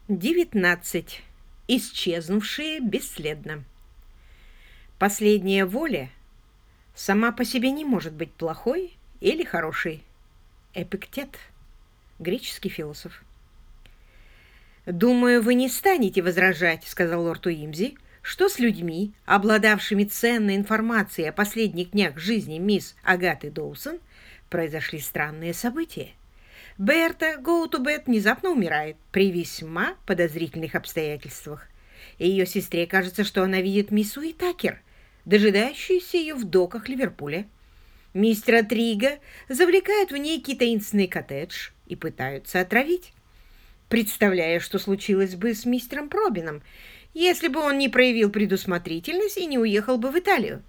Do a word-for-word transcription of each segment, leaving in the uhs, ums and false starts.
девятнадцать. Исчезнувшие бесследно. Последняя воля сама по себе не может быть плохой или хорошей. Эпиктет, греческий философ. «Думаю, вы не станете возражать, — сказал лорд Уимзи, — что с людьми, обладавшими ценной информацией о последних днях жизни мисс Агаты Доусон, произошли странные события. Берта Гоутубет внезапно умирает при весьма подозрительных обстоятельствах. И ее сестре кажется, что она видит мисс Уитакер, дожидающуюся ее в доках Ливерпуля. Мистера Трига завлекают в некий таинственный коттедж и пытаются отравить. Представляю, что случилось бы с мистером Пробином, если бы он не проявил предусмотрительность и не уехал бы в Италию.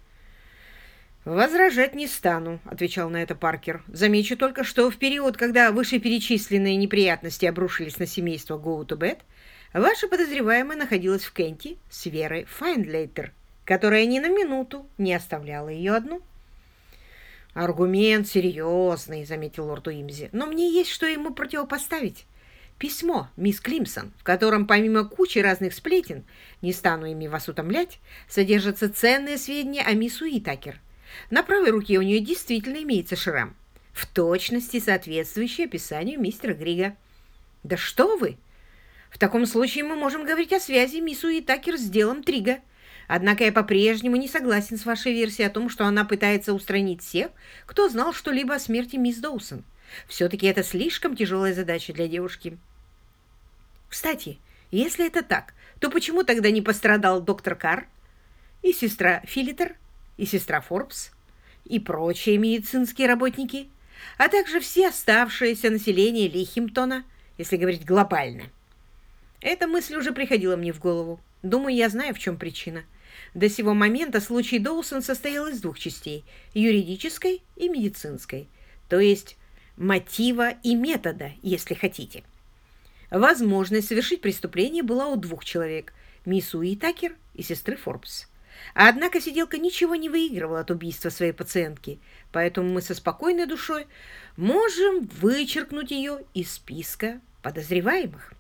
«Возражать не стану», — отвечал на это Паркер. «Замечу только, что в период, когда вышеперечисленные неприятности обрушились на семейство Гоутубет, ваша подозреваемая находилась в Кенте с Верой Файндлейтер, которая ни на минуту не оставляла ее одну». «Аргумент серьезный», — заметил лорд Уимзи, — «но мне есть что ему противопоставить. Письмо мисс Климсон, в котором помимо кучи разных сплетен, не стану ими вас утомлять, содержатся ценные сведения о мисс Уитакер. На правой руке у нее действительно имеется шрам, в точности соответствующий описанию мистера Грига». «Да что вы! В таком случае мы можем говорить о связи мисс Уитакер с делом Трига. Однако я по-прежнему не согласен с вашей версией о том, что она пытается устранить всех, кто знал что-либо о смерти мисс Доусон. Все-таки это слишком тяжелая задача для девушки». «Кстати, если это так, то почему тогда не пострадал доктор Карр и сестра Филитер, и сестра Форбс, и прочие медицинские работники, а также все оставшееся население Лихимптона, если говорить глобально?» Эта мысль уже приходила мне в голову. Думаю, я знаю, в чем причина. До сего момента случай Доусон состоял из двух частей – юридической и медицинской, то есть мотива и метода, если хотите. Возможность совершить преступление была у двух человек – мисс Уитакер и сестры Форбс. Однако сиделка ничего не выигрывала от убийства своей пациентки, поэтому мы со спокойной душой можем вычеркнуть ее из списка подозреваемых.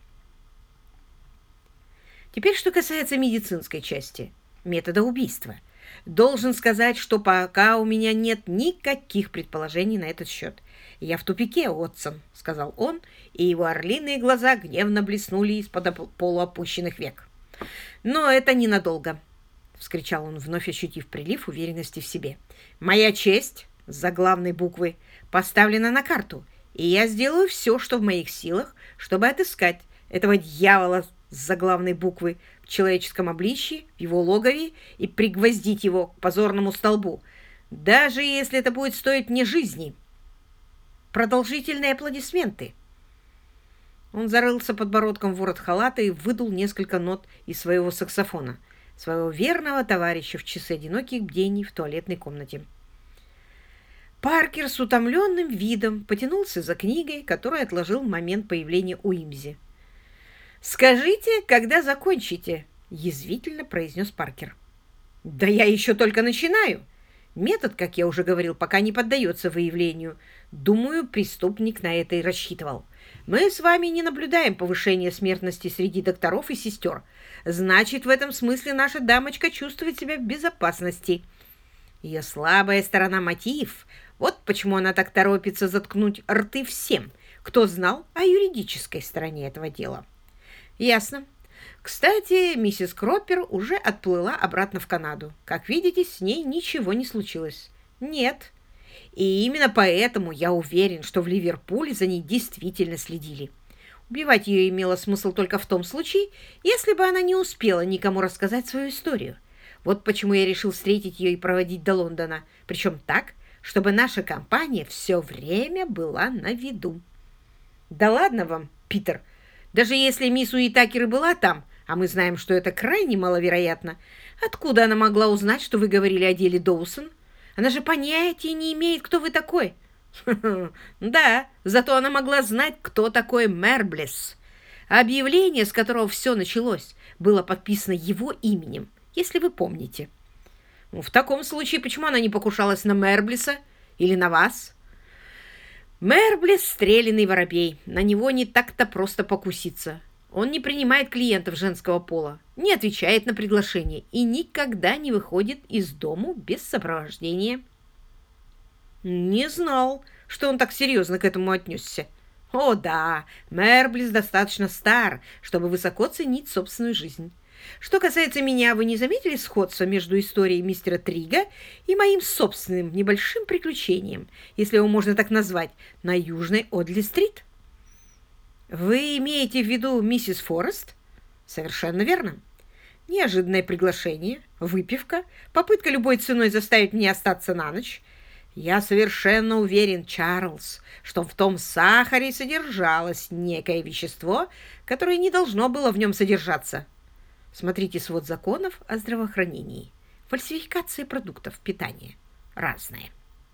Теперь, что касается медицинской части, метода убийства. Должен сказать, что пока у меня нет никаких предположений на этот счет. «Я в тупике, Уотсон», — сказал он, и его орлиные глаза гневно блеснули из-под полуопущенных век. «Но это ненадолго», — вскричал он, вновь ощутив прилив уверенности в себе. «Моя честь, с заглавной буквы, поставлена на карту, и я сделаю все, что в моих силах, чтобы отыскать этого дьявола с заглавной буквы в человеческом обличье, в его логове, и пригвоздить его к позорному столбу, даже если это будет стоить мне жизни». Продолжительные аплодисменты. Он зарылся подбородком в ворот халата и выдул несколько нот из своего саксофона, своего верного товарища в часы одиноких бдений в туалетной комнате. Паркер с утомленным видом потянулся за книгой, которую отложил в момент появления Уимзи. «Скажите, когда закончите?» — язвительно произнес Паркер. «Да я еще только начинаю. Метод, как я уже говорил, пока не поддается выявлению. Думаю, преступник на это и рассчитывал. Мы с вами не наблюдаем повышения смертности среди докторов и сестер. Значит, в этом смысле наша дамочка чувствует себя в безопасности. Ее слабая сторона — мотив. Вот почему она так торопится заткнуть рты всем, кто знал о юридической стороне этого дела». «Ясно. Кстати, миссис Кроппер уже отплыла обратно в Канаду. Как видите, с ней ничего не случилось». «Нет. И именно поэтому я уверен, что в Ливерпуле за ней действительно следили. Убивать ее имело смысл только в том случае, если бы она не успела никому рассказать свою историю. Вот почему я решил встретить ее и проводить до Лондона, причем так, чтобы наша компания все время была на виду». «Да ладно вам, Питер. Даже если мисс Уитакер и была там, а мы знаем, что это крайне маловероятно, откуда она могла узнать, что вы говорили о деле Доусон? Она же понятия не имеет, кто вы такой». «Да, зато она могла знать, кто такой Мерблес. Объявление, с которого все началось, было подписано его именем, если вы помните». «Ну, в таком случае, почему она не покушалась на Мерблеса или на вас?» «Мерблес — стрелянный воробей. На него не так-то просто покуситься. Он не принимает клиентов женского пола, не отвечает на приглашения и никогда не выходит из дому без сопровождения. Не знал, что он так серьезно к этому отнесся. О да, Мерблис достаточно стар, чтобы высоко ценить собственную жизнь. Что касается меня, вы не заметили сходства между историей мистера Трига и моим собственным небольшим приключением, если его можно так назвать, на Южной Одли-стрит? Вы имеете в виду миссис Форест? Совершенно верно. Неожиданное приглашение, выпивка, попытка любой ценой заставить меня остаться на ночь. Я совершенно уверен, Чарльз, что в том сахаре содержалось некое вещество, которое не должно было в нем содержаться. Смотрите свод законов о здравоохранении. Фальсификация продуктов питания. Разные.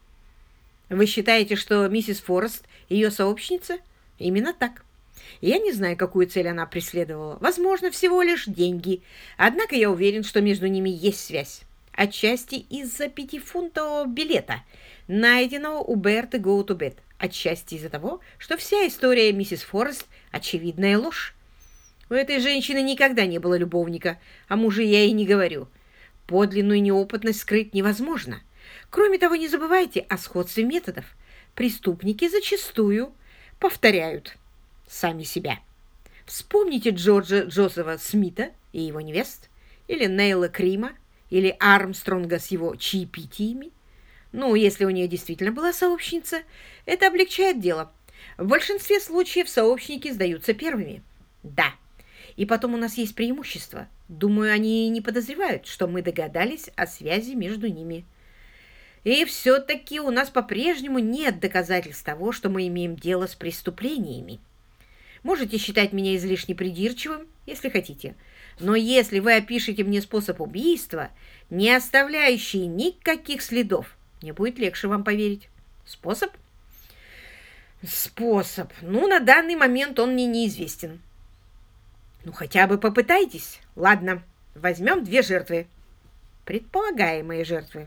Вы считаете, что миссис Форест ее сообщница? Именно так. Я не знаю, какую цель она преследовала. Возможно, всего лишь деньги. Однако я уверен, что между ними есть связь. Отчасти из-за пятифунтового билета, найденного у Берты Go-To-Bed. Отчасти из-за того, что вся история миссис Форест – очевидная ложь. У этой женщины никогда не было любовника, о муже я и не говорю. Подлинную неопытность скрыть невозможно. Кроме того, не забывайте о сходстве методов. Преступники зачастую повторяют сами себя. Вспомните Джорджа Джозефа Смита и его невест, или Нейла Крима, или Армстронга с его чаепитиями. Ну, если у нее действительно была сообщница, это облегчает дело. В большинстве случаев сообщники сдаются первыми. Да. И потом у нас есть преимущество. Думаю, они не подозревают, что мы догадались о связи между ними. И все-таки у нас по-прежнему нет доказательств того, что мы имеем дело с преступлениями. Можете считать меня излишне придирчивым, если хотите. Но если вы опишете мне способ убийства, не оставляющий никаких следов, мне будет легче вам поверить. Способ? Способ. Ну, на данный момент он мне неизвестен. Ну, хотя бы попытайтесь. Ладно, возьмем две жертвы. Предполагаемые жертвы.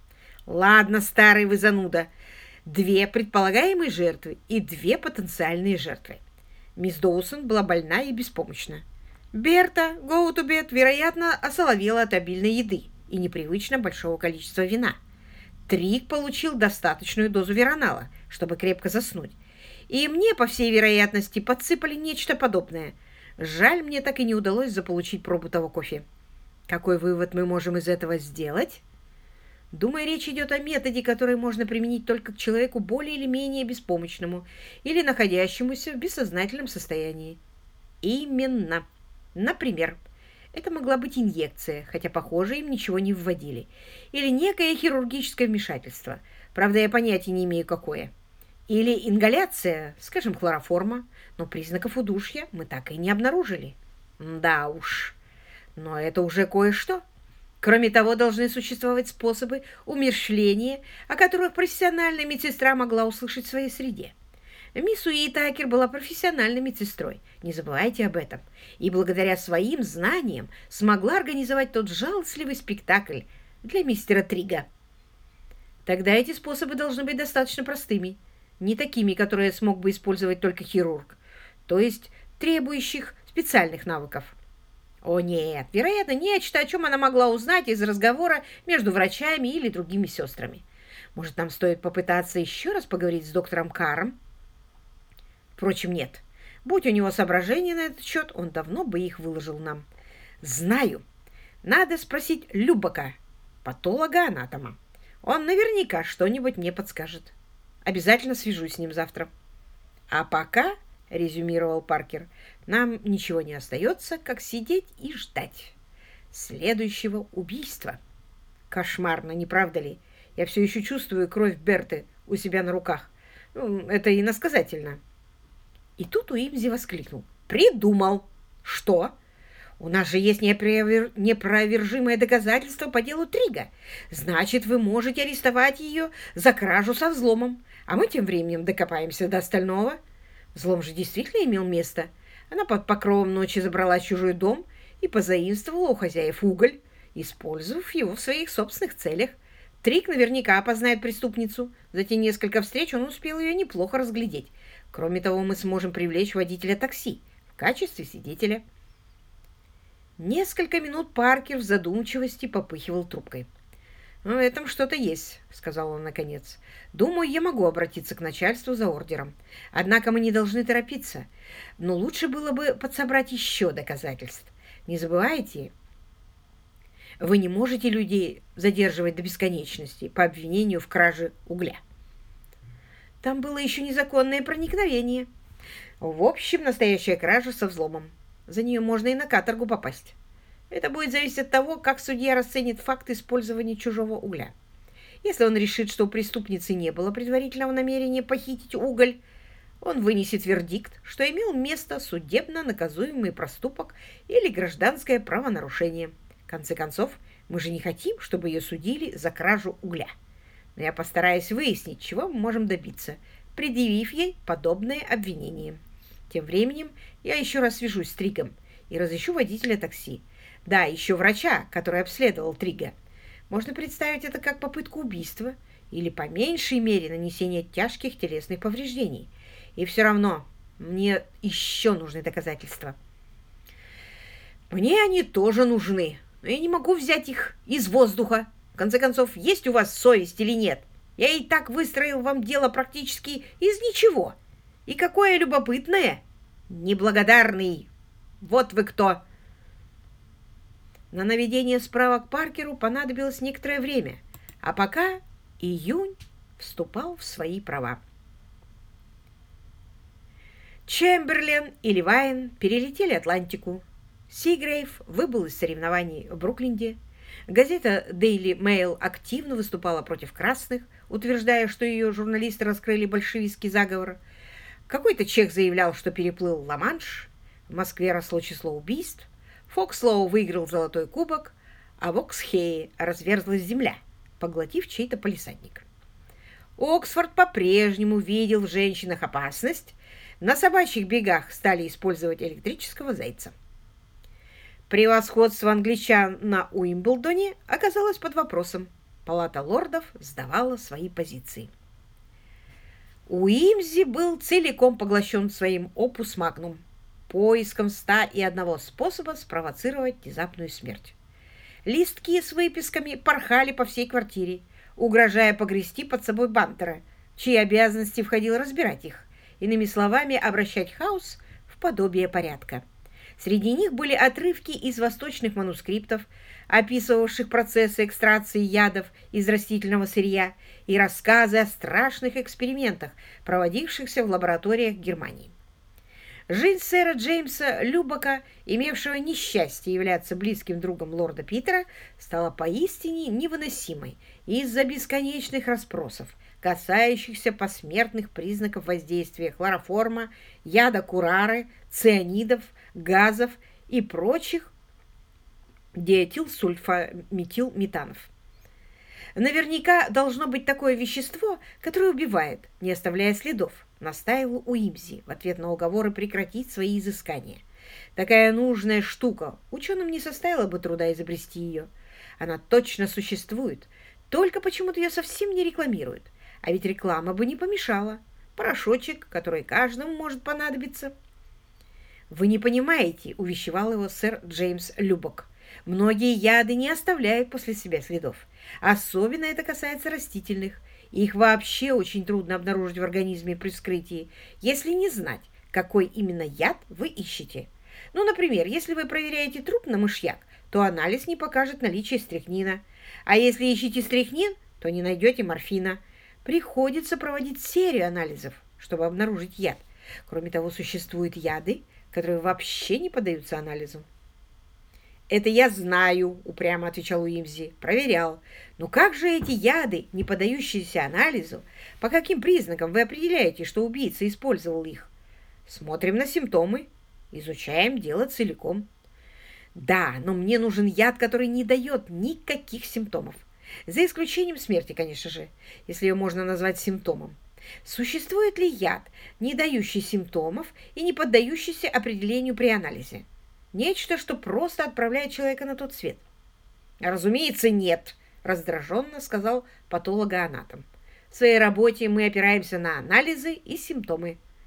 Ладно, старый вы зануда. Две предполагаемые жертвы и две потенциальные жертвы. Мисс Доусон была больна и беспомощна. Берта Go-To-Bed, вероятно, осоловела от обильной еды и непривычно большого количества вина. Трик получил достаточную дозу веронала, чтобы крепко заснуть. И мне, по всей вероятности, подсыпали нечто подобное. Жаль, мне так и не удалось заполучить пробу того кофе. Какой вывод мы можем из этого сделать? Думаю, речь идет о методе, который можно применить только к человеку более или менее беспомощному или находящемуся в бессознательном состоянии. Именно. Например, это могла быть инъекция, хотя, похоже, им ничего не вводили. Или некое хирургическое вмешательство. Правда, я понятия не имею, какое. Или ингаляция, скажем, хлороформа. Но признаков удушья мы так и не обнаружили. Да уж. Но это уже кое-что. Кроме того, должны существовать способы умерщвления, о которых профессиональная медсестра могла услышать в своей среде. Мисс Уитакер была профессиональной медсестрой, не забывайте об этом, и благодаря своим знаниям смогла организовать тот жалостливый спектакль для мистера Трига. Тогда эти способы должны быть достаточно простыми, не такими, которые смог бы использовать только хирург, то есть требующих специальных навыков. О нет, вероятно, нечто, о чем она могла узнать из разговора между врачами или другими сестрами. Может, нам стоит попытаться еще раз поговорить с доктором Карром? Впрочем, нет. Будь у него соображения на этот счет, он давно бы их выложил нам. Знаю. Надо спросить Любака, патолога-анатома. Он наверняка что-нибудь мне подскажет. Обязательно свяжусь с ним завтра. А пока, резюмировал Паркер, нам ничего не остается, как сидеть и ждать следующего убийства. Кошмарно, не правда ли? Я все еще чувствую кровь Берты у себя на руках. Это иносказательно. И тут Уимзи воскликнул. «Придумал!» «Что?» «У нас же есть непровер... непровержимое доказательство по делу Трига. Значит, вы можете арестовать ее за кражу со взломом, а мы тем временем докопаемся до остального. Взлом же действительно имел место. Она под покровом ночи забрала чужой дом и позаимствовала у хозяев уголь, использовав его в своих собственных целях. Трик наверняка опознает преступницу. За те несколько встреч он успел ее неплохо разглядеть. Кроме того, мы сможем привлечь водителя такси в качестве свидетеля. Несколько минут Паркер в задумчивости попыхивал трубкой. «В этом что-то есть», — сказал он наконец. «Думаю, я могу обратиться к начальству за ордером. Однако мы не должны торопиться. Но лучше было бы подсобрать еще доказательств. Не забывайте, вы не можете людей задерживать до бесконечности по обвинению в краже угля. Там было еще незаконное проникновение. В общем, настоящая кража со взломом. За нее можно и на каторгу попасть. Это будет зависеть от того, как судья расценит факт использования чужого угля. Если он решит, что у преступницы не было предварительного намерения похитить уголь, он вынесет вердикт, что имел место судебно наказуемый проступок или гражданское правонарушение. В конце концов, мы же не хотим, чтобы ее судили за кражу угля. Но я постараюсь выяснить, чего мы можем добиться, предъявив ей подобное обвинение. Тем временем я еще раз свяжусь с Тригом и разыщу водителя такси. Да, еще врача, который обследовал Трига. Можно представить это как попытку убийства или, по меньшей мере, нанесение тяжких телесных повреждений. И все равно мне еще нужны доказательства. Мне они тоже нужны, но я не могу взять их из воздуха. В конце концов, есть у вас совесть или нет? Я и так выстроил вам дело практически из ничего. И какое любопытное! Неблагодарный! Вот вы кто! На наведение справок Паркеру понадобилось некоторое время, а пока июнь вступал в свои права. Чемберлен и Левайн перелетели Атлантику. Сигрейв выбыл из соревнований в Брукленде. Газета Daily Mail активно выступала против красных, утверждая, что ее журналисты раскрыли большевистский заговор. Какой-то чех заявлял, что переплыл Ла-Манш. В Москве росло число убийств. Фокслоу выиграл золотой кубок, а в Оксхее разверзлась земля, поглотив чей-то палисадник. Оксфорд по-прежнему видел в женщинах опасность. На собачьих бегах стали использовать электрического зайца. Превосходство англичан на Уимблдоне оказалось под вопросом. Палата лордов сдавала свои позиции. Уимзи был целиком поглощен своим опус магнум, поиском ста и одного способа спровоцировать внезапную смерть. Листки с выписками порхали по всей квартире, угрожая погрести под собой Бантера, в чьи обязанности входило разбирать их, иными словами, обращать хаос в подобие порядка. Среди них были отрывки из восточных манускриптов, описывавших процессы экстракции ядов из растительного сырья, и рассказы о страшных экспериментах, проводившихся в лабораториях Германии. Жизнь сэра Джеймса Любока, имевшего несчастье являться близким другом лорда Питера, стала поистине невыносимой из-за бесконечных расспросов, касающихся посмертных признаков воздействия хлороформа, яда курары, цианидов, газов и прочих диэтилсульфаметилметанов. Наверняка должно быть такое вещество, которое убивает, не оставляя следов, настаивал Уимзи в ответ на уговоры прекратить свои изыскания. Такая нужная штука, ученым не составило бы труда изобрести ее. Она точно существует, только почему-то ее совсем не рекламируют. А ведь реклама бы не помешала. Порошочек, который каждому может понадобиться. «Вы не понимаете», — увещевал его сэр Джеймс Любок. «Многие яды не оставляют после себя следов. Особенно это касается растительных. Их вообще очень трудно обнаружить в организме при вскрытии, если не знать, какой именно яд вы ищете. Ну, например, если вы проверяете труп на мышьяк, то анализ не покажет наличие стрихнина. А если ищете стрихнин, то не найдете морфина. Приходится проводить серию анализов, чтобы обнаружить яд. Кроме того, существуют яды, которые вообще не поддаются анализу». «Это я знаю», — упрямо отвечал Уимзи. «Проверял. Но как же эти яды, не поддающиеся анализу? По каким признакам вы определяете, что убийца использовал их?» «Смотрим на симптомы. Изучаем дело целиком». «Да, но мне нужен яд, который не дает никаких симптомов. За исключением смерти, конечно же, если ее можно назвать симптомом. Существует ли яд, не дающий симптомов и не поддающийся определению при анализе? Нечто, что просто отправляет человека на тот свет?» «Разумеется, нет», — раздраженно сказал патологоанатом. «В своей работе мы опираемся на анализы и симптомы».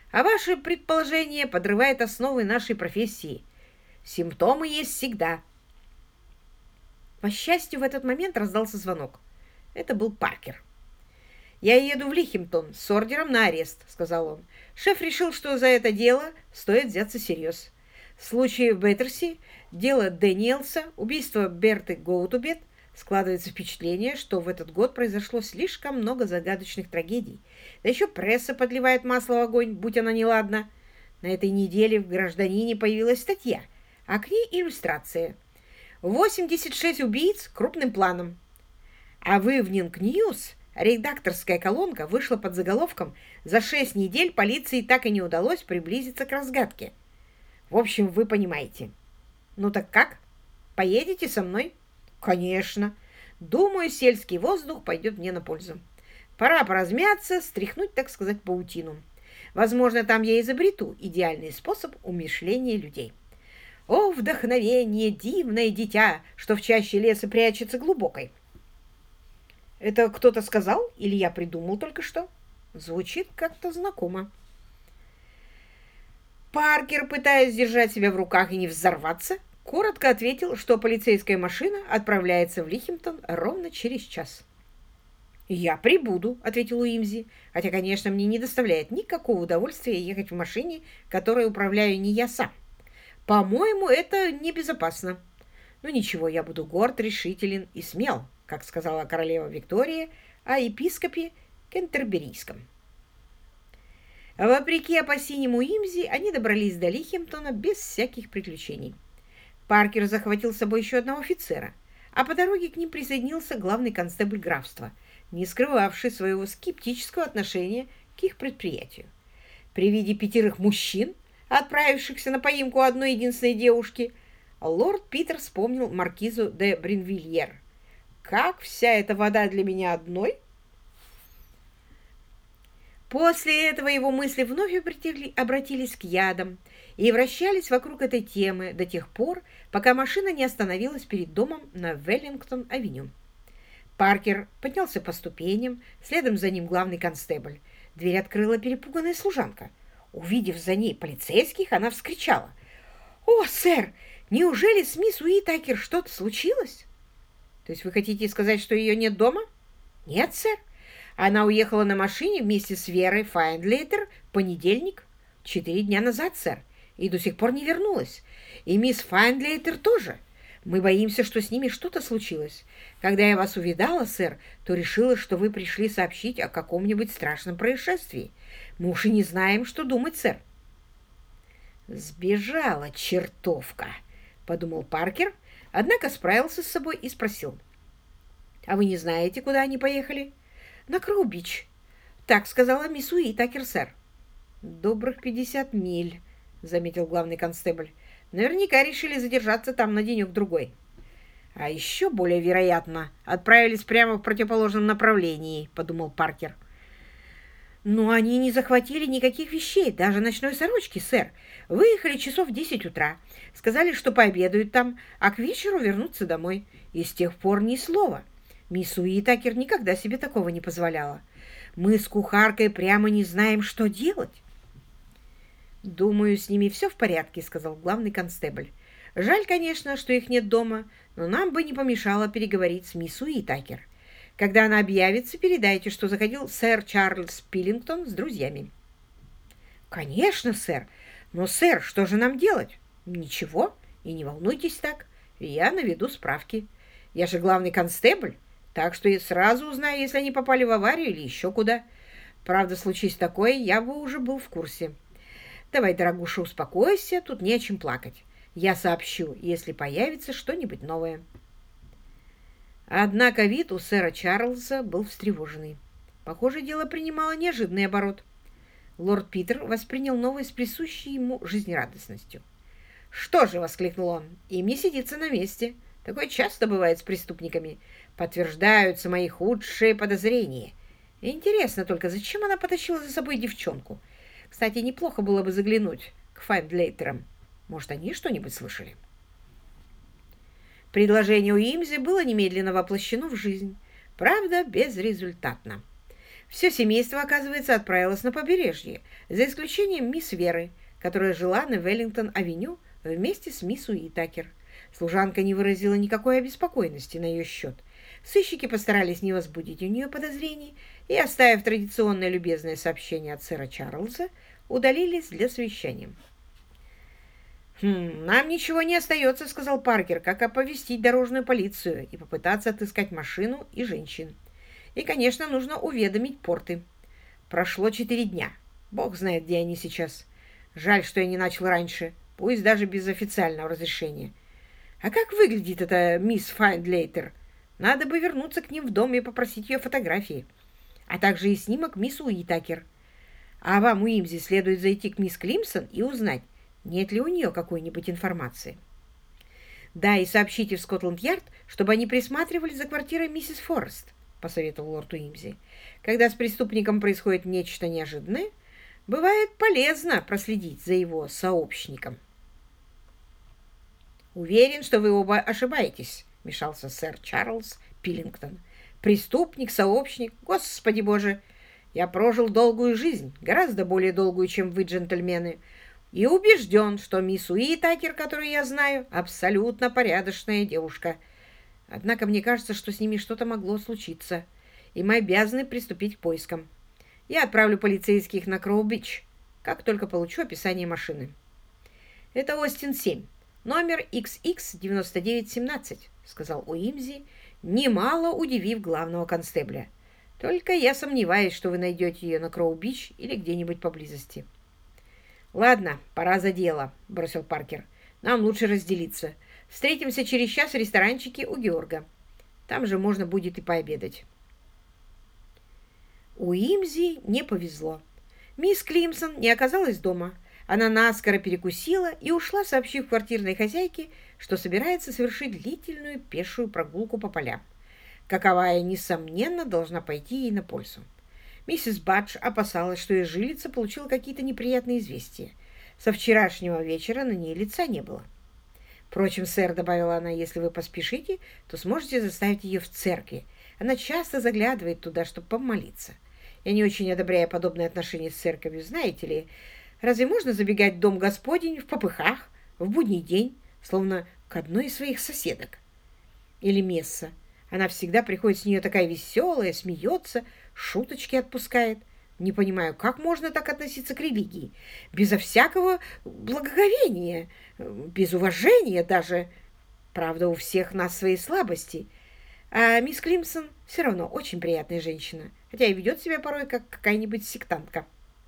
А ваше предположение подрывает основы нашей профессии. Симптомы есть всегда. По счастью, в этот момент раздался звонок. Это был Паркер. «Я еду в Лихимтон с ордером на арест», — сказал он. «Шеф решил, что за это дело стоит взяться всерьез. В случае в Беттерси, дело Дэниелса, убийство Берты Гоутубет, складывается впечатление, что в этот год произошло слишком много загадочных трагедий. Да еще пресса подливает масло в огонь, будь она неладна. На этой неделе в «Гражданине» появилась статья, а к ней иллюстрация. восемьдесят шесть убийц крупным планом. А в Evening News редакторская колонка вышла под заголовком «За шесть недель полиции так и не удалось приблизиться к разгадке». В общем, вы понимаете. Ну так как? Поедете со мной? Конечно. Думаю, сельский воздух пойдет мне на пользу. Пора поразмяться, стряхнуть, так сказать, паутину. Возможно, там я изобрету идеальный способ умерщвления людей. О, вдохновение, дивное дитя, что в чаще леса прячется глубокой. Это кто-то сказал или я придумал только что? Звучит как-то знакомо. Паркер, пытаясь держать себя в руках и не взорваться, коротко ответил, что полицейская машина отправляется в Лихимтон ровно через час. «Я прибуду», — ответил Уимзи, «хотя, конечно, мне не доставляет никакого удовольствия ехать в машине, которой управляю не я сам. По-моему, это небезопасно. Но ничего, я буду горд, решителен и смел, как сказала королева Виктория о епископе Кентерберийском». Вопреки опасениям Уимзи, они добрались до Лихимтона без всяких приключений. Паркер захватил с собой еще одного офицера, а по дороге к ним присоединился главный констебль графства, не скрывавший своего скептического отношения к их предприятию. При виде пятерых мужчин, отправившихся на поимку одной единственной девушки, лорд Питер вспомнил маркизу де Бринвильер. «Как вся эта вода для меня одной?» После этого его мысли вновь обратились к ядам и вращались вокруг этой темы до тех пор, пока машина не остановилась перед домом на Веллингтон-авеню. Паркер поднялся по ступеням, следом за ним главный констебль. Дверь открыла перепуганная служанка. Увидев за ней полицейских, она вскричала: «О, сэр, неужели с мисс Уитакер что-то случилось?» «То есть вы хотите сказать, что ее нет дома?» «Нет, сэр. Она уехала на машине вместе с Верой Файндлейтер в понедельник, четыре дня назад, сэр, и до сих пор не вернулась. И мисс Файндлейтер тоже. Мы боимся, что с ними что-то случилось. Когда я вас увидала, сэр, то решила, что вы пришли сообщить о каком-нибудь страшном происшествии. Мы уж и не знаем, что думать, сэр». «Сбежала чертовка», — подумал Паркер, однако справился с собой и спросил: «А вы не знаете, куда они поехали?» «На Кроу-Бич. Так сказала мисс Уитакер, сэр». «Добрых пятьдесят миль», — заметил главный констебль. «Наверняка решили задержаться там на денек-другой». «А еще более вероятно, отправились прямо в противоположном направлении», — подумал Паркер. «Но они не захватили никаких вещей, даже ночной сорочки, сэр. Выехали часов в десять утра. Сказали, что пообедают там, а к вечеру вернутся домой. И с тех пор ни слова. Мисс Уитакер никогда себе такого не позволяла. Мы с кухаркой прямо не знаем, что делать». «Думаю, с ними все в порядке», — сказал главный констебль. «Жаль, конечно, что их нет дома, но нам бы не помешало переговорить с мисс Уитакер. Когда она объявится, передайте, что заходил сэр Чарльз Пиллингтон с друзьями». «Конечно, сэр. Но, сэр, что же нам делать?» «Ничего, и не волнуйтесь так. Я наведу справки. Я же главный констебль, так что я сразу узнаю, если они попали в аварию или еще куда. Правда, случись такое, я бы уже был в курсе. Давай, дорогуша, успокойся, тут не о чем плакать. Я сообщу, если появится что-нибудь новое». Однако вид у сэра Чарльза был встревоженный. Похоже, дело принимало неожиданный оборот. Лорд Питер воспринял новость с присущей ему жизнерадостностью. «Что же», — воскликнул он, — «им не сидится на месте. Такое часто бывает с преступниками. Подтверждаются мои худшие подозрения. Интересно только, зачем она потащила за собой девчонку? Кстати, неплохо было бы заглянуть к Файндлейтерам. Может, они что-нибудь слышали?» Предложение Уимзи было немедленно воплощено в жизнь. Правда, безрезультатно. Все семейство, оказывается, отправилось на побережье, за исключением мисс Веры, которая жила на Веллингтон-авеню вместе с мисс Уитакер. Служанка не выразила никакой обеспокоенности на ее счет. Сыщики постарались не возбудить у нее подозрений и, оставив традиционное любезное сообщение от сэра Чарльза, удалились для совещания. «Хм, нам ничего не остается, — сказал Паркер, — как оповестить дорожную полицию и попытаться отыскать машину и женщин. И, конечно, нужно уведомить порты. Прошло четыре дня. Бог знает, где они сейчас. Жаль, что я не начал раньше, пусть даже без официального разрешения. А как выглядит эта мисс Файндлейтер? Надо бы вернуться к ним в дом и попросить ее фотографии, а также и снимок мисс Уитакер. А вам, Уимзи, следует зайти к мисс Климсон и узнать, нет ли у нее какой-нибудь информации. Да, и сообщите в Скотланд-Ярд, чтобы они присматривали за квартирой миссис Форест, — посоветовал лорд Уимзи. Когда с преступником происходит нечто неожиданное, бывает полезно проследить за его сообщником. «Уверен, что вы оба ошибаетесь», — вмешался сэр Чарльз Пиллингтон. «Преступник, сообщник, Господи Боже! Я прожил долгую жизнь, гораздо более долгую, чем вы, джентльмены, и убежден, что мисс Уитакер, которую я знаю, абсолютно порядочная девушка. Однако мне кажется, что с ними что-то могло случиться, и мы обязаны приступить к поискам. Я отправлю полицейских на Кроу-Бич, как только получу описание машины». «Это Остин семь, номер икс икс девяносто девять семнадцать», — сказал Уимзи, немало удивив главного констебля. «Только я сомневаюсь, что вы найдете ее на Кроу-Бич или где-нибудь поблизости». «Ладно, пора за дело», — бросил Паркер. «Нам лучше разделиться. Встретимся через час в ресторанчике у Георга. Там же можно будет и пообедать». Уимзи не повезло. Мисс Климсон не оказалась дома. Она наскоро перекусила и ушла, сообщив квартирной хозяйке, что собирается совершить длительную пешую прогулку по полям, каковая, несомненно, должна пойти ей на пользу. Миссис Бадж опасалась, что ее жилица получила какие-то неприятные известия. Со вчерашнего вечера на ней лица не было. «Впрочем, сэр, — добавила она, — если вы поспешите, то сможете заставить ее в церкви. Она часто заглядывает туда, чтобы помолиться. Я не очень одобряю подобное отношение с церковью, знаете ли. Разве можно забегать в дом Господень в попыхах, в будний день, словно к одной из своих соседок? Или месса. Она всегда приходит с нее такая веселая, смеется, шуточки отпускает. Не понимаю, как можно так относиться к религии? Безо всякого благоговения, без уважения даже. Правда, у всех нас свои слабости. А мисс Климсон все равно очень приятная женщина, хотя и ведет себя порой как какая-нибудь сектантка».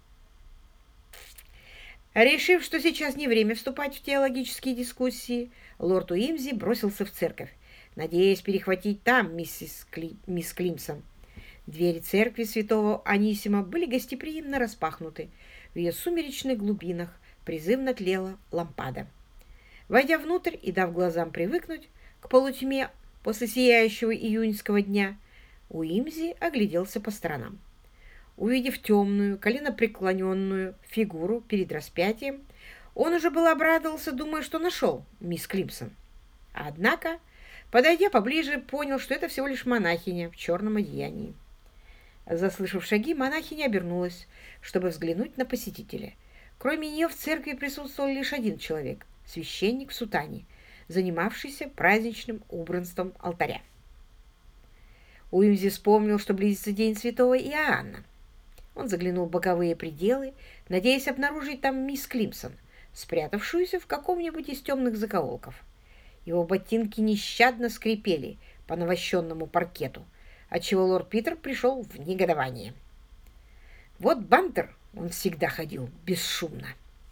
Решив, что сейчас не время вступать в теологические дискуссии, лорд Уимзи бросился в церковь, надеясь перехватить там миссис Кли... мисс Климсон. Двери церкви святого Анисима были гостеприимно распахнуты. В ее сумеречных глубинах призывно тлела лампада. Войдя внутрь и дав глазам привыкнуть к полутьме после сияющего июньского дня, Уимзи огляделся по сторонам. Увидев темную, коленопреклоненную фигуру перед распятием, он уже был обрадовался, думая, что нашел мисс Климсон. Однако, подойдя поближе, понял, что это всего лишь монахиня в черном одеянии. Заслышав шаги, монахиня обернулась, чтобы взглянуть на посетителя. Кроме нее в церкви присутствовал лишь один человек — священник в сутане, занимавшийся праздничным убранством алтаря. Уимзи вспомнил, что близится день святого Иоанна. Он заглянул в боковые пределы, надеясь обнаружить там мисс Климсон, спрятавшуюся в каком-нибудь из темных закоулков. Его ботинки нещадно скрипели по навощенному паркету, отчего лорд Питер пришел в негодование. Вот Бантер, он всегда ходил бесшумно.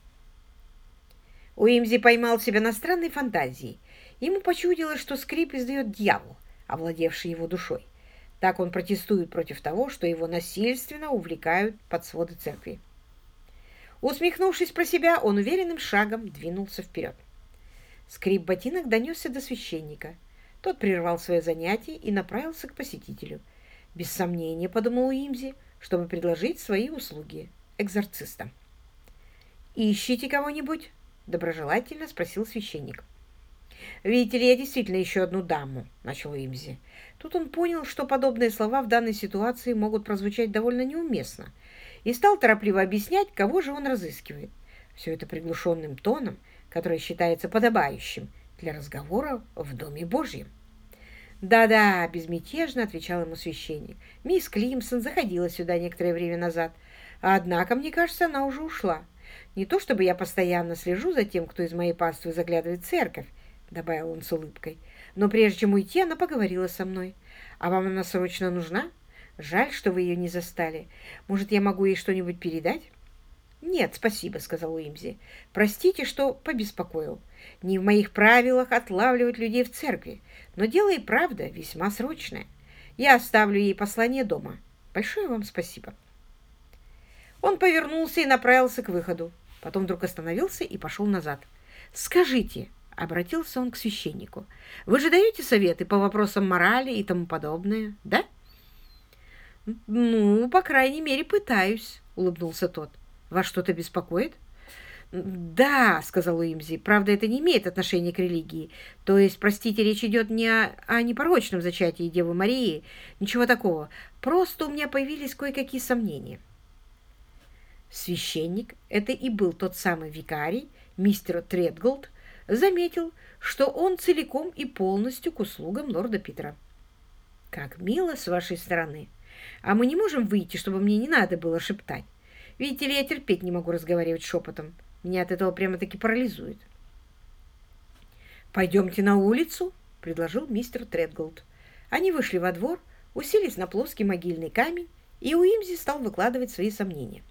Уимзи поймал себя на странной фантазии. Ему почудилось, что скрип издает дьявол, овладевший его душой. Так он протестует против того, что его насильственно увлекают под своды церкви. Усмехнувшись про себя, он уверенным шагом двинулся вперед. Скрип ботинок донесся до священника. Тот прервал свое занятие и направился к посетителю. Без сомнения, подумал Уимзи, чтобы предложить свои услуги экзорциста. «Ищите кого-нибудь?» — доброжелательно спросил священник. «Видите ли, я действительно ищу одну даму», — начал Уимзи. Тут он понял, что подобные слова в данной ситуации могут прозвучать довольно неуместно, и стал торопливо объяснять, кого же он разыскивает. Все это приглушенным тоном, который считается подобающим для разговора в Доме Божьем. «Да-да», — безмятежно отвечал ему священник. «Мисс Климсон заходила сюда некоторое время назад, однако, мне кажется, она уже ушла. Не то чтобы я постоянно слежу за тем, кто из моей паствы заглядывает в церковь», — добавил он с улыбкой. «Но прежде чем уйти, она поговорила со мной. А вам она срочно нужна? Жаль, что вы ее не застали. Может, я могу ей что-нибудь передать?» «Нет, спасибо», — сказал Уимзи. «Простите, что побеспокоил. Не в моих правилах отлавливать людей в церкви, но дело и правда весьма срочное. Я оставлю ей послание дома. Большое вам спасибо». Он повернулся и направился к выходу. Потом вдруг остановился и пошел назад. «Скажите», — обратился он к священнику, — «вы же даете советы по вопросам морали и тому подобное, да?» «Ну, по крайней мере, пытаюсь», — улыбнулся тот. «Вас что-то беспокоит?» «Да», — сказал Уимзи, — «правда, это не имеет отношения к религии. То есть, простите, речь идет не о, о непорочном зачатии Девы Марии, ничего такого. Просто у меня появились кое-какие сомнения». Священник, это и был тот самый викарий, мистер Тредголд, заметил, что он целиком и полностью к услугам лорда Питера. «Как мило с вашей стороны. А мы не можем выйти, чтобы мне не надо было шептать. Видите ли, я терпеть не могу разговаривать шепотом. Меня от этого прямо-таки парализует». «Пойдемте на улицу», — предложил мистер Тредголд. Они вышли во двор, уселись на плоский могильный камень, и Уимзи стал выкладывать свои сомнения.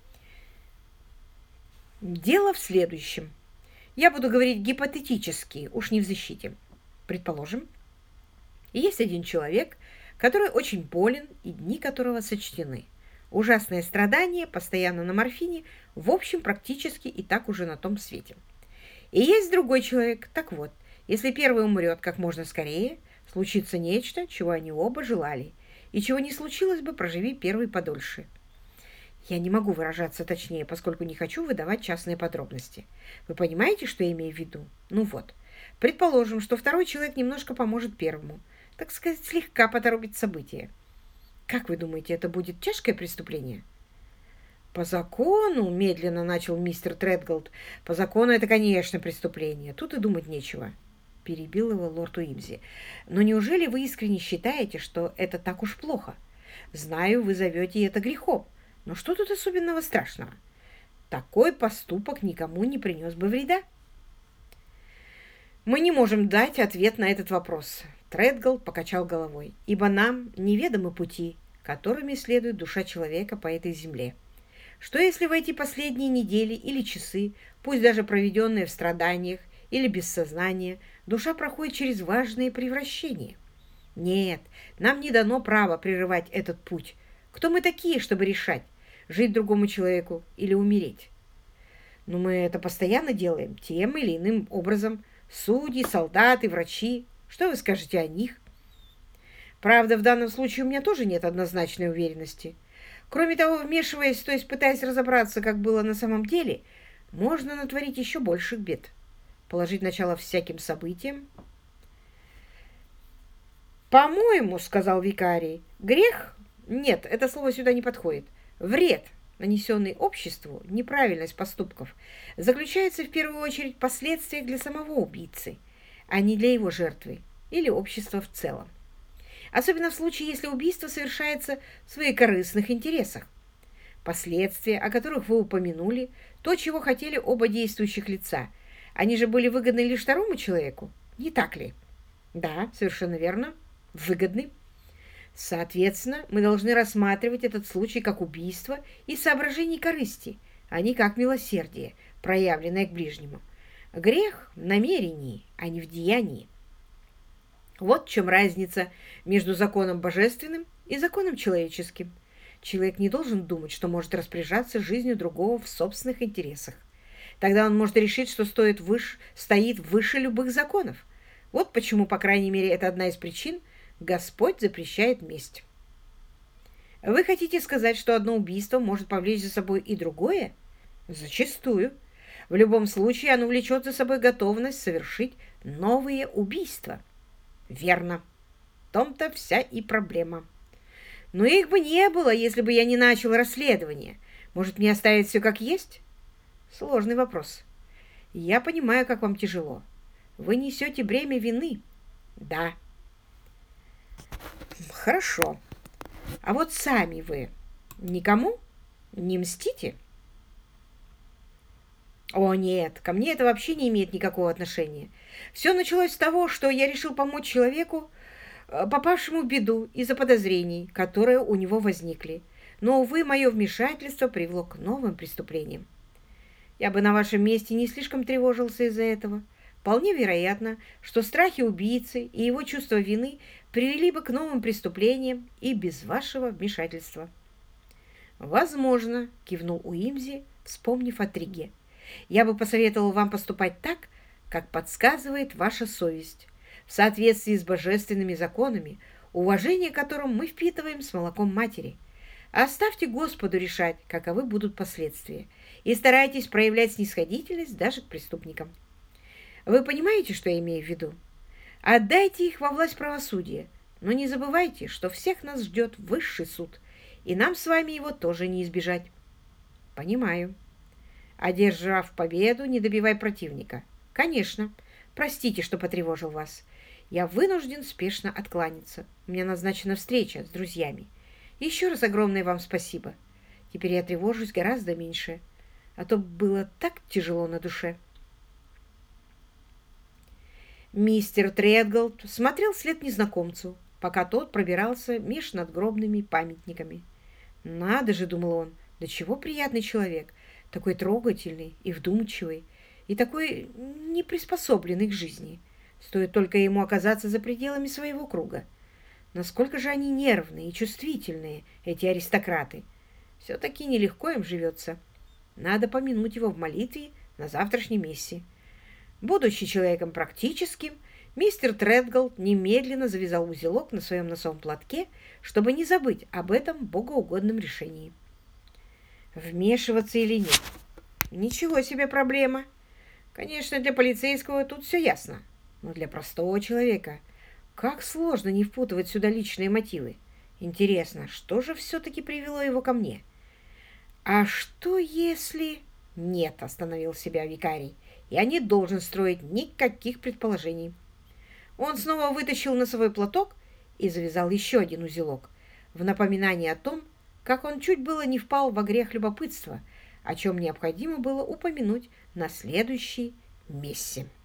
«Дело в следующем. Я буду говорить гипотетически, уж не в защите. Предположим, есть один человек, который очень болен и дни которого сочтены. Ужасное страдание, постоянно на морфине, в общем, практически и так уже на том свете. И есть другой человек. Так вот, если первый умрет как можно скорее, случится нечто, чего они оба желали, и чего не случилось бы, проживи первый подольше. Я не могу выражаться точнее, поскольку не хочу выдавать частные подробности. Вы понимаете, что я имею в виду? Ну вот. Предположим, что второй человек немножко поможет первому. Так сказать, слегка поторопит события. Как вы думаете, это будет тяжкое преступление? По закону, медленно начал мистер Тредголд, по закону это, конечно, преступление. Тут и думать нечего. Перебил его лорд Уимзи. Но неужели вы искренне считаете, что это так уж плохо? Знаю, вы зовете это грехом. Но что тут особенного страшного? Такой поступок никому не принес бы вреда. Мы не можем дать ответ на этот вопрос. Тредголд покачал головой, ибо нам неведомы пути, которыми следует душа человека по этой земле. Что если в эти последние недели или часы, пусть даже проведенные в страданиях или без сознания, душа проходит через важные превращения? Нет, нам не дано право прерывать этот путь. Кто мы такие, чтобы решать, жить другому человеку или умереть? Но мы это постоянно делаем, тем или иным образом. Судьи, солдаты, врачи. Что вы скажете о них? Правда, в данном случае у меня тоже нет однозначной уверенности. Кроме того, вмешиваясь, то есть пытаясь разобраться, как было на самом деле, можно натворить еще больших бед. Положить начало всяким событиям. «По-моему, — сказал викарий, — грех... Нет, это слово сюда не подходит. Вред, нанесенный обществу, неправильность поступков, заключается в первую очередь в последствиях для самого убийцы, а не для его жертвы или общества в целом. Особенно в случае, если убийство совершается в своекорыстных интересах. Последствия, о которых вы упомянули, то, чего хотели оба действующих лица, они же были выгодны лишь второму человеку, не так ли? Да, совершенно верно, выгодны. Соответственно, мы должны рассматривать этот случай как убийство из соображений корысти, а не как милосердие, проявленное к ближнему. Грех в намерении, а не в деянии. Вот в чем разница между законом божественным и законом человеческим. Человек не должен думать, что может распоряжаться жизнью другого в собственных интересах. Тогда он может решить, что стоит выше, стоит выше любых законов. Вот почему, по крайней мере, это одна из причин, Господь запрещает месть. Вы хотите сказать, что одно убийство может повлечь за собой и другое? Зачастую. В любом случае оно влечет за собой готовность совершить новые убийства. Верно. В том-то вся и проблема. Но их бы не было, если бы я не начал расследование. Может, мне оставить все как есть? Сложный вопрос. Я понимаю, как вам тяжело. Вы несете бремя вины. Да. Хорошо. А вот сами вы никому не мстите? О, нет, ко мне это вообще не имеет никакого отношения. Все началось с того, что я решил помочь человеку, э, попавшему в беду из-за подозрений, которые у него возникли. Но, увы, мое вмешательство привело к новым преступлениям. Я бы на вашем месте не слишком тревожился из-за этого. Вполне вероятно, что страхи убийцы и его чувство вины привели бы к новым преступлениям и без вашего вмешательства. «Возможно», — кивнул Уимзи, вспомнив о Триге. «Я бы посоветовал вам поступать так, как подсказывает ваша совесть, в соответствии с божественными законами, уважение к которым мы впитываем с молоком матери. Оставьте Господу решать, каковы будут последствия, и старайтесь проявлять снисходительность даже к преступникам. Вы понимаете, что я имею в виду? Отдайте их во власть правосудия, но не забывайте, что всех нас ждет высший суд, и нам с вами его тоже не избежать». «Понимаю. Одержав победу, не добивай противника». «Конечно. Простите, что потревожил вас. Я вынужден спешно откланяться. У меня назначена встреча с друзьями. Еще раз огромное вам спасибо. Теперь я тревожусь гораздо меньше, а то было так тяжело на душе». Мистер Тредголд смотрел вслед незнакомцу, пока тот пробирался меж надгробными памятниками. «Надо же», — думал он, — «до чего приятный человек, такой трогательный и вдумчивый, и такой неприспособленный к жизни. Стоит только ему оказаться за пределами своего круга. Насколько же они нервные и чувствительные, эти аристократы. Все-таки нелегко им живется. Надо помянуть его в молитве на завтрашней мессе». Будучи человеком практическим, мистер Тредголд немедленно завязал узелок на своем носовом платке, чтобы не забыть об этом богоугодном решении. Вмешиваться или нет? Ничего себе проблема. Конечно, для полицейского тут все ясно, но для простого человека как сложно не впутывать сюда личные мотивы. Интересно, что же все-таки привело его ко мне? А что если... Нет, остановил себя викарий. Я не должен строить никаких предположений. Он снова вытащил носовой платок и завязал еще один узелок, в напоминание о том, как он чуть было не впал во грех любопытства, о чем необходимо было упомянуть на следующей мессе.